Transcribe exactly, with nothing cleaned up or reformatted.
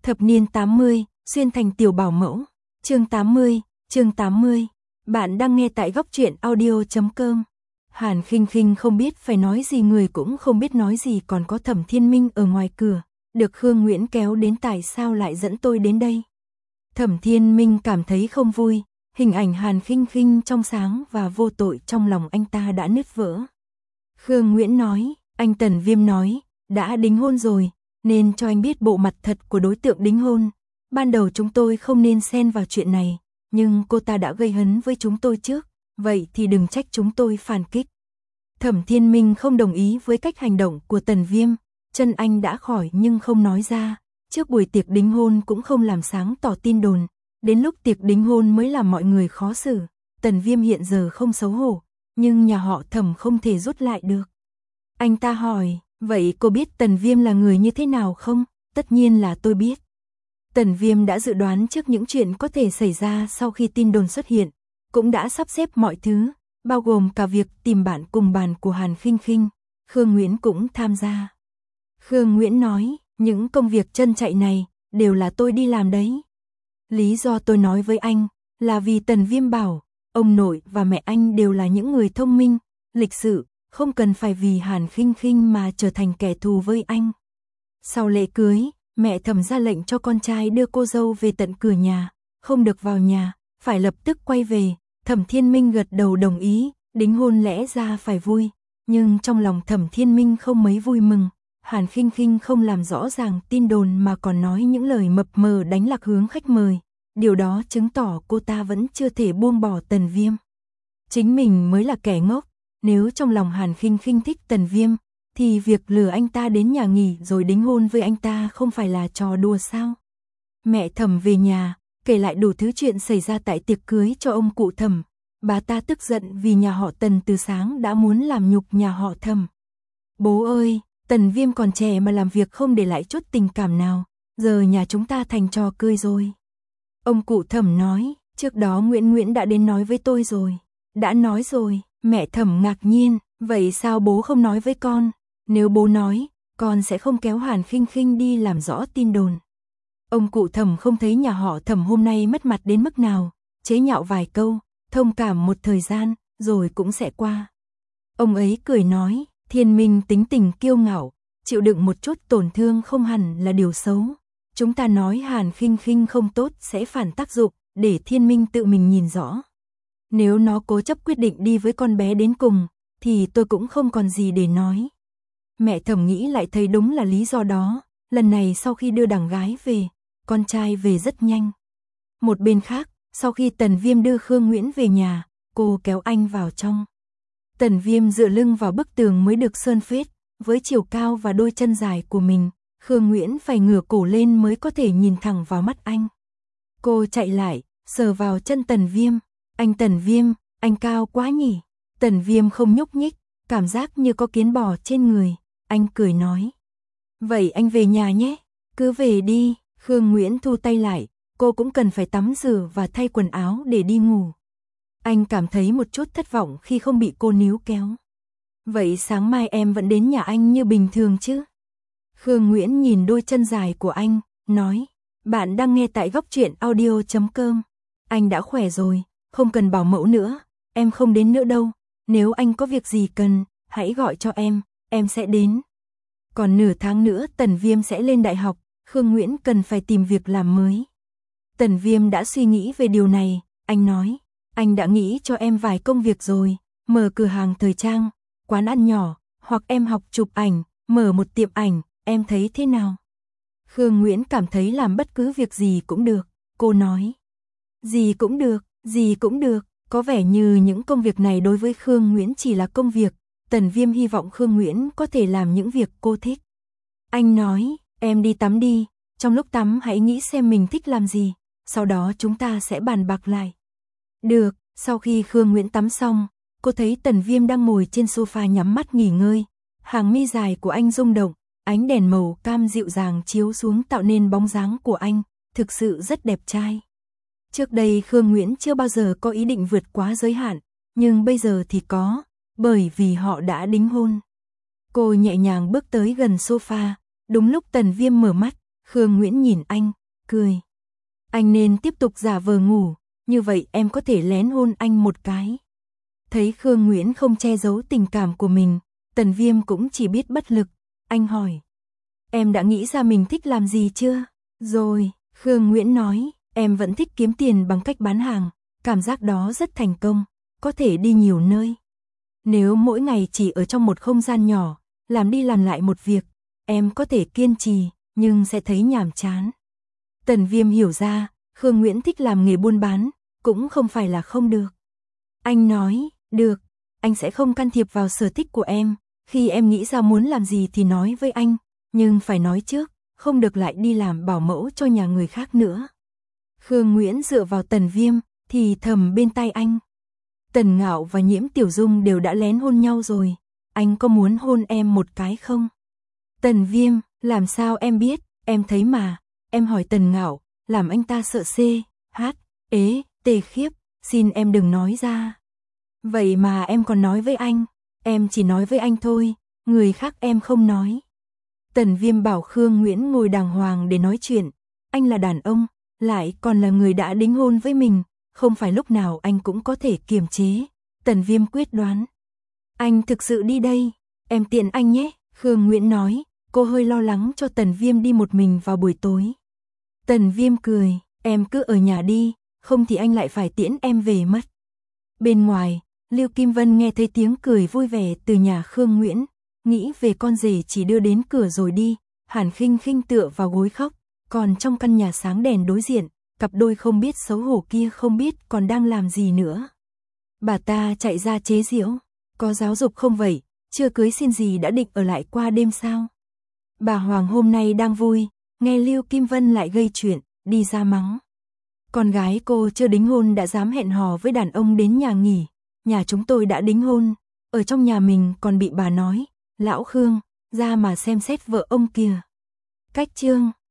Thập niên tám mươi, xuyên thành tiểu bảo mẫu. Chương tám mươi, chương tám mươi. Bạn đang nghe tại góc truyện audio chấm com. Hàn Khinh Khinh không biết phải nói gì, người cũng không biết nói gì, còn có Thẩm Thiên Minh ở ngoài cửa, được Khương Nguyễn kéo đến, tại sao lại dẫn tôi đến đây? Thẩm Thiên Minh cảm thấy không vui, hình ảnh Hàn Khinh Khinh trong sáng và vô tội trong lòng anh ta đã nứt vỡ. Khương Nguyễn nói, anh Tần Viêm nói, đã đính hôn rồi, nên cho anh biết bộ mặt thật của đối tượng đính hôn. Ban đầu chúng tôi không nên xen vào chuyện này, nhưng cô ta đã gây hấn với chúng tôi trước, vậy thì đừng trách chúng tôi phản kích. Thẩm Thiên Minh không đồng ý với cách hành động của Tần Viêm, chân anh đã khỏi nhưng không nói ra, trước buổi tiệc đính hôn cũng không làm sáng tỏ tin đồn, đến lúc tiệc đính hôn mới làm mọi người khó xử. Tần Viêm hiện giờ không xấu hổ, nhưng nhà họ Thẩm không thể rút lại được. Anh ta hỏi, vậy cô biết Tần Viêm là người như thế nào không? Tất nhiên là tôi biết. Tần Viêm đã dự đoán trước những chuyện có thể xảy ra sau khi tin đồn xuất hiện, cũng đã sắp xếp mọi thứ, bao gồm cả việc tìm bạn cùng bàn của Hàn Khinh Khinh. Khương Nguyễn cũng tham gia. Khương Nguyễn nói, những công việc chân chạy này đều là tôi đi làm đấy. Lý do tôi nói với anh là vì Tần Viêm bảo ông nội và mẹ anh đều là những người thông minh, lịch sự, không cần phải vì Hàn Khinh Khinh mà trở thành kẻ thù với anh. Sau lễ cưới, mẹ Thẩm ra lệnh cho con trai đưa cô dâu về tận cửa nhà, không được vào nhà, phải lập tức quay về. Thẩm Thiên Minh gật đầu đồng ý, đính hôn lẽ ra phải vui, nhưng trong lòng Thẩm Thiên Minh không mấy vui mừng. Hàn Khinh Khinh không làm rõ ràng tin đồn mà còn nói những lời mập mờ đánh lạc hướng khách mời, điều đó chứng tỏ cô ta vẫn chưa thể buông bỏ Tần Viêm. Chính mình mới là kẻ ngốc, nếu trong lòng Hàn Khinh Khinh thích Tần Viêm, thì việc lừa anh ta đến nhà nghỉ rồi đính hôn với anh ta không phải là trò đùa sao? Mẹ Thẩm về nhà, kể lại đủ thứ chuyện xảy ra tại tiệc cưới cho ông cụ Thẩm. Bà ta tức giận vì nhà họ Tần từ sáng đã muốn làm nhục nhà họ Thẩm. Bố ơi, Tần Viêm còn trẻ mà làm việc không để lại chút tình cảm nào, giờ nhà chúng ta thành trò cười rồi. Ông cụ Thẩm nói, trước đó Nguyễn Nguyễn đã đến nói với tôi rồi. Đã nói rồi. Mẹ Thẩm ngạc nhiên, vậy sao bố không nói với con? Nếu bố nói, con sẽ không kéo Hàn Khinh Khinh đi làm rõ tin đồn. Ông cụ Thẩm không thấy nhà họ Thẩm hôm nay mất mặt đến mức nào, chế nhạo vài câu, thông cảm một thời gian, rồi cũng sẽ qua. Ông ấy cười nói, Thiên Minh tính tình kiêu ngạo, chịu đựng một chút tổn thương không hẳn là điều xấu. Chúng ta nói Hàn Khinh Khinh không tốt sẽ phản tác dụng, để Thiên Minh tự mình nhìn rõ. Nếu nó cố chấp quyết định đi với con bé đến cùng, thì tôi cũng không còn gì để nói. Mẹ Thẩm nghĩ lại thấy đúng là lý do đó, lần này sau khi đưa đằng gái về, con trai về rất nhanh. Một bên khác, sau khi Tần Viêm đưa Khương Nguyễn về nhà, cô kéo anh vào trong. Tần Viêm dựa lưng vào bức tường mới được sơn phết, với chiều cao và đôi chân dài của mình, Khương Nguyễn phải ngửa cổ lên mới có thể nhìn thẳng vào mắt anh. Cô chạy lại, sờ vào chân Tần Viêm. Anh Tần Viêm, anh cao quá nhỉ? Tần Viêm không nhúc nhích, cảm giác như có kiến bò trên người. Anh cười nói, vậy anh về nhà nhé. Cứ về đi. Khương Nguyễn thu tay lại, cô cũng cần phải tắm rửa và thay quần áo để đi ngủ. Anh cảm thấy một chút thất vọng khi không bị cô níu kéo. Vậy sáng mai em vẫn đến nhà anh như bình thường chứ? Khương Nguyễn nhìn đôi chân dài của anh, nói, bạn đang nghe tại góc truyện audio chấm com. Anh đã khỏe rồi, không cần bảo mẫu nữa, em không đến nữa đâu. Nếu anh có việc gì cần, hãy gọi cho em, em sẽ đến. Còn nửa tháng nữa Tần Viêm sẽ lên đại học, Khương Nguyễn cần phải tìm việc làm mới. Tần Viêm đã suy nghĩ về điều này, anh nói, anh đã nghĩ cho em vài công việc rồi, mở cửa hàng thời trang, quán ăn nhỏ, hoặc em học chụp ảnh, mở một tiệm ảnh, em thấy thế nào? Khương Nguyễn cảm thấy làm bất cứ việc gì cũng được, cô nói. Gì cũng được, gì cũng được, có vẻ như những công việc này đối với Khương Nguyễn chỉ là công việc. Tần Viêm hy vọng Khương Nguyễn có thể làm những việc cô thích. Anh nói, em đi tắm đi, trong lúc tắm hãy nghĩ xem mình thích làm gì, sau đó chúng ta sẽ bàn bạc lại. Được, sau khi Khương Nguyễn tắm xong, cô thấy Tần Viêm đang ngồi trên sofa nhắm mắt nghỉ ngơi. Hàng mi dài của anh rung động, ánh đèn màu cam dịu dàng chiếu xuống tạo nên bóng dáng của anh, thực sự rất đẹp trai. Trước đây Khương Nguyễn chưa bao giờ có ý định vượt quá giới hạn, nhưng bây giờ thì có, bởi vì họ đã đính hôn. Cô nhẹ nhàng bước tới gần sofa, đúng lúc Tần Viêm mở mắt, Khương Nguyễn nhìn anh, cười. Anh nên tiếp tục giả vờ ngủ, như vậy em có thể lén hôn anh một cái. Thấy Khương Nguyễn không che giấu tình cảm của mình, Tần Viêm cũng chỉ biết bất lực. Anh hỏi, em đã nghĩ ra mình thích làm gì chưa? Rồi, Khương Nguyễn nói, em vẫn thích kiếm tiền bằng cách bán hàng, cảm giác đó rất thành công, có thể đi nhiều nơi. Nếu mỗi ngày chỉ ở trong một không gian nhỏ, làm đi làm lại một việc, em có thể kiên trì, nhưng sẽ thấy nhàm chán. Tần Viêm hiểu ra, Khương Nguyễn thích làm nghề buôn bán, cũng không phải là không được. Anh nói, được, anh sẽ không can thiệp vào sở thích của em, khi em nghĩ ra muốn làm gì thì nói với anh, nhưng phải nói trước, không được lại đi làm bảo mẫu cho nhà người khác nữa. Khương Nguyễn dựa vào Tần Viêm, thì thầm bên tai anh. Tần Ngạo và Nhiễm Tiểu Dung đều đã lén hôn nhau rồi, anh có muốn hôn em một cái không? Tần Viêm, làm sao em biết, em thấy mà, em hỏi Tần Ngạo, làm anh ta sợ xê, hát, ế, tê khiếp, xin em đừng nói ra. Vậy mà em còn nói với anh, em chỉ nói với anh thôi, người khác em không nói. Tần Viêm bảo Khương Nguyễn ngồi đàng hoàng để nói chuyện, anh là đàn ông, lại còn là người đã đính hôn với mình, không phải lúc nào anh cũng có thể kiềm chế. Tần Viêm quyết đoán. Anh thực sự đi đây, em tiện anh nhé, Khương Nguyễn nói, cô hơi lo lắng cho Tần Viêm đi một mình vào buổi tối. Tần Viêm cười, em cứ ở nhà đi, không thì anh lại phải tiễn em về mất. Bên ngoài, Lưu Kim Vân nghe thấy tiếng cười vui vẻ từ nhà Khương Nguyễn, nghĩ về con rể chỉ đưa đến cửa rồi đi. Hàn Khinh Khinh tựa vào gối khóc, còn trong căn nhà sáng đèn đối diện, cặp đôi không biết xấu hổ kia không biết còn đang làm gì nữa. Bà ta chạy ra chế giễu, có giáo dục không vậy, chưa cưới xin gì đã định ở lại qua đêm sao? Bà Hoàng hôm nay đang vui, nghe Lưu Kim Vân lại gây chuyện, đi ra mắng. Con gái cô chưa đính hôn đã dám hẹn hò với đàn ông đến nhà nghỉ, nhà chúng tôi đã đính hôn, ở trong nhà mình còn bị bà nói, lão Khương, ra mà xem xét vợ ông kìa. Cách chương